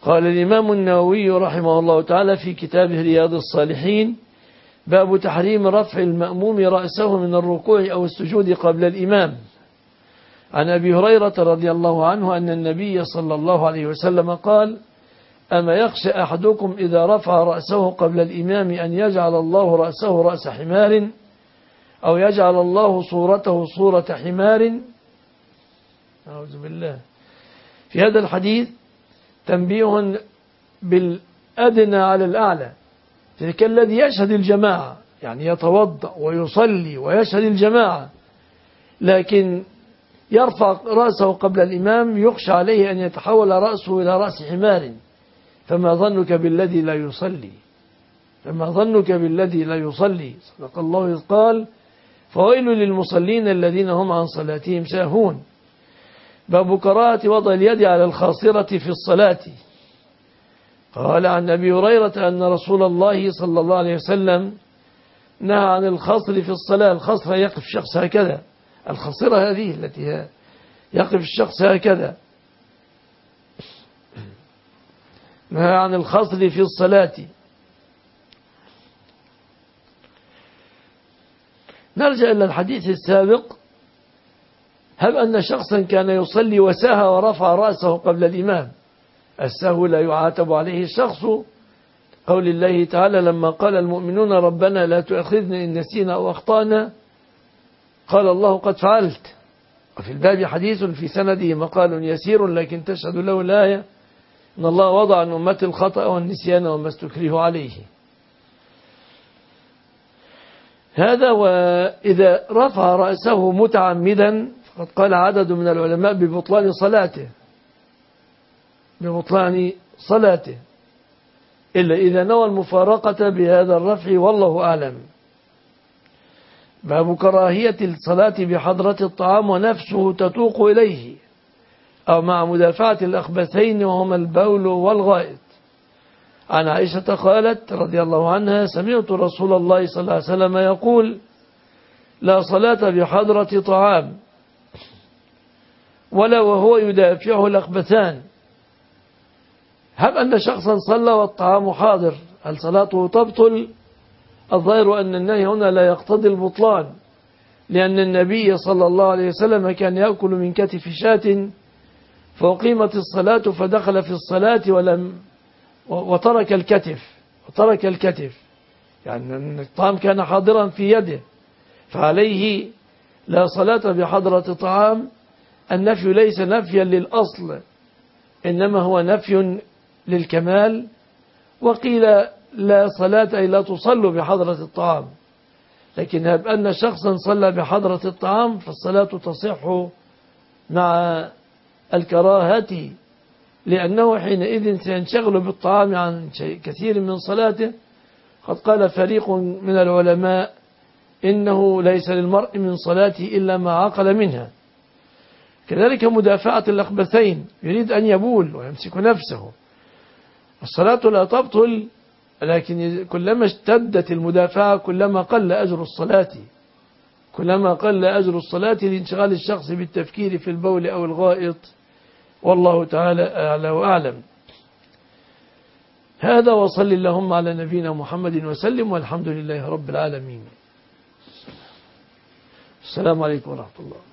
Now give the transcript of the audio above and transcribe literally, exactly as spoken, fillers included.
قال الإمام النووي رحمه الله تعالى في كتابه رياض الصالحين: باب تحريم رفع المأموم رأسه من الركوع أو السجود قبل الإمام. عن أبي هريرة رضي الله عنه أن النبي صلى الله عليه وسلم قال: أما يخشى أحدكم إذا رفع رأسه قبل الإمام أن يجعل الله رأسه رأس حمار أو يجعل الله صورته صورة حمار؟ أعوذ بالله. في هذا الحديث تنبيه بالأدنى على الأعلى، تلك الذي يشهد الجماعة، يعني يتوضأ ويصلي ويشهد الجماعة، لكن يرفع رأسه قبل الإمام يخشى عليه أن يتحول رأسه إلى رأس حمار، فما ظنك بالذي لا يصلي؟ فما ظنك بالذي لا يصلي؟ صدق الله إذ قال: فويل للمصلين الذين هم عن صلاتهم ساهون. باب كراهة وضع اليد على الخاصرة في الصلاة. قال عن أبي هريرة أن رسول الله صلى الله عليه وسلم نهى عن الخصر في الصلاة. الخصر يقف الشخص هكذا، الخصرة هذه التي يقف الشخص هكذا، نهى عن الخصر في الصلاة. نرجع إلى الحديث السابق: هل أن شخصا كان يصلي وساهى ورفع رأسه قبل الإمام؟ السهو لا يعاتب عليه الشخص، قول الله تعالى لما قال المؤمنون ربنا لا تؤاخذنا إن نسينا أو أخطأنا، قال الله قد فعلت. وفي الباب حديث في سنده مقال يسير لكن تشهد له الآية إن الله وضع عن أمة الخطأ والنسيان وما استكره عليه. هذا. وإذا رفع رأسه متعمدا فقد قال عدد من العلماء ببطلان صلاته ببطلان صلاته إلا إذا نوى المفارقة بهذا الرفع، والله أعلم. باب كراهية الصلاة بحضرة الطعام ونفسه تتوق إليه أو مع مدافعة الأخبثين وهما البول والغائط. عن عائشة قالت رضي الله عنها: سمعت رسول الله صلى الله عليه وسلم يقول: لا صلاة بحضرة طعام ولا وهو يدافعه الأخبثان. هب أن شخصا صلى والطعام حاضر، هل صلاته تبطل؟ الظاهر أن النهي هنا لا يقتضي البطلان، لأن النبي صلى الله عليه وسلم كان يأكل من كتف شاة فأقيمت الصلاة فدخل في الصلاة ولم وترك الكتف وترك الكتف يعني الطعام كان حاضرا في يده، فعليه لا صلاة بحضرة طعام. النفي ليس نفيا للأصل، إنما هو نفي للكمال. وقيل لا صلاة أي لا تصلوا بحضرة الطعام، لكن هب أن شخصا صلى بحضرة الطعام فالصلاة تصح مع الكراهة، لأنه حينئذ سينشغل بالطعام عن كثير من صلاته. قد قال فريق من العلماء إنه ليس للمرء من صلاته إلا ما عقل منها. كذلك مدافعة الأخبثين، يريد أن يبول ويمسك نفسه، الصلاة لا تبطل، لكن كلما اشتدت المدافعة كلما قل أجر الصلاة كلما قل أجر الصلاة لانشغال الشخص بالتفكير في البول أو الغائط، والله تعالى أعلى وأعلم. هذا وصل اللهم على نبينا محمد وسلم، والحمد لله رب العالمين. السلام عليكم ورحمة الله.